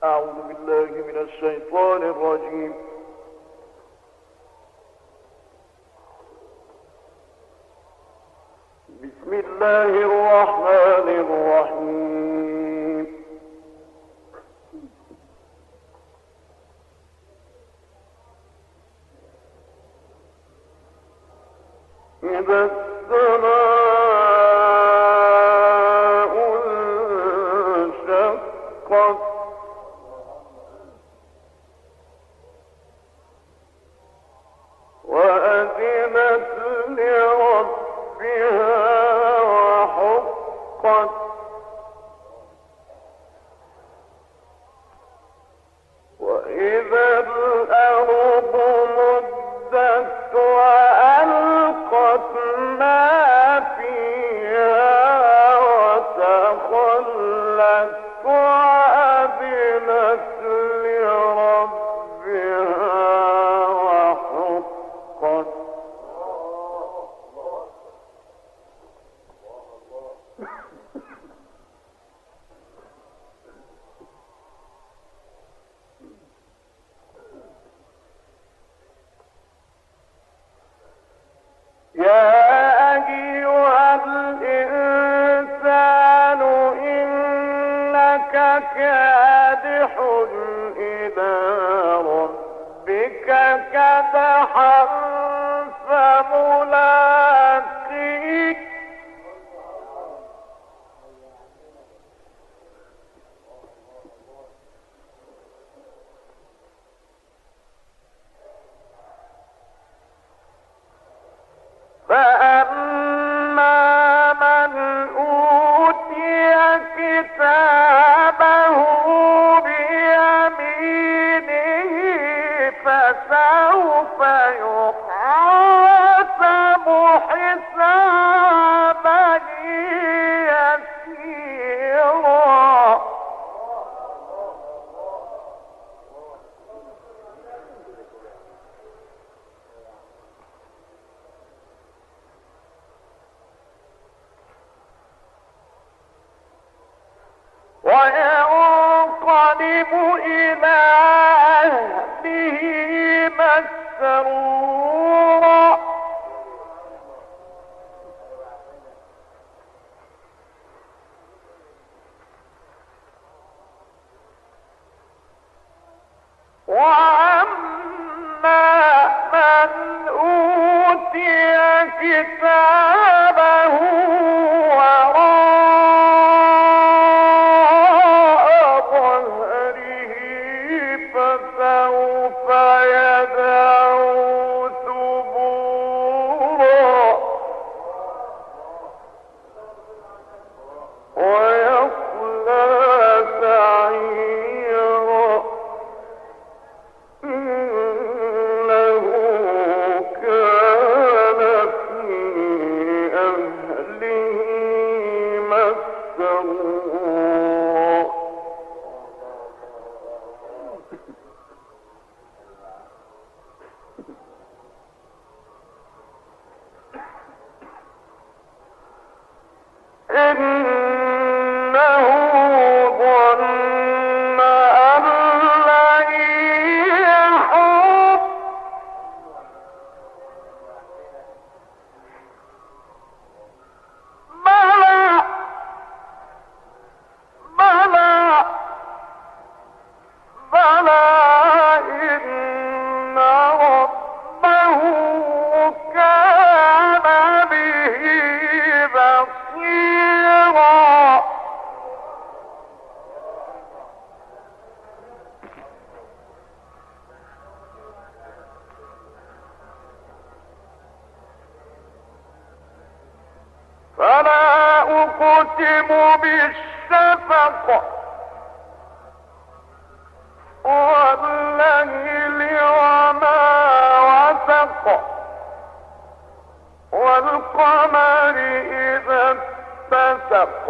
أعوذ بالله من الشيطان الرجيم. بسم الله الرحمن الرحيم. إذا السماء انشقت وأذنت لربها وحقت وإذا الأرض مدت وألقت ما فيها وتخلت وأذنت لربها وحقت يا أيها الإنسان إنك كادح إلى ربك كدحا فملاقيه فأما من أوتي كتابه بيمينه فسوف يحاسب حسابا يسيرا وينقلب إلى أهله مسرورا وأما من أوتي كتابه فسوف يدعو ثبورا ويصلى سعيرا إنه كان في أهله مسرورا إنه ظن أن لن يحور بلى بلى بلى إن ربه كان به بصيرا فلا أقسم بالشفق والليل وما وسق والقمر إذا اتسق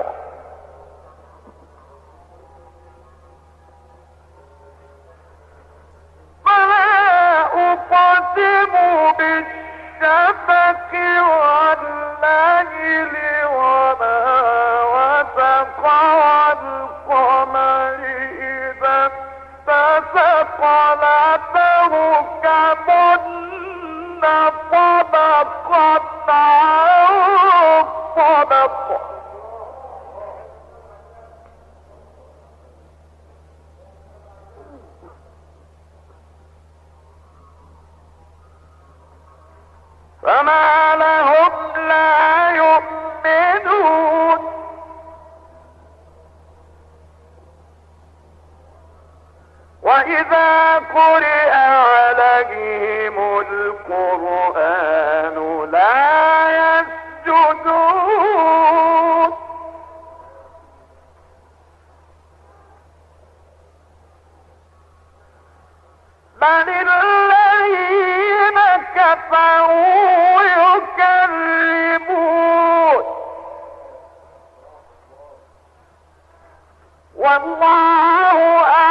فلا أقسم بالشفق والليل وما وسق والقمر فما لهم لا يؤمنون وإذا قرئ عليهم القرآن لا يسجدون بل الذين كفروا يكذبون والله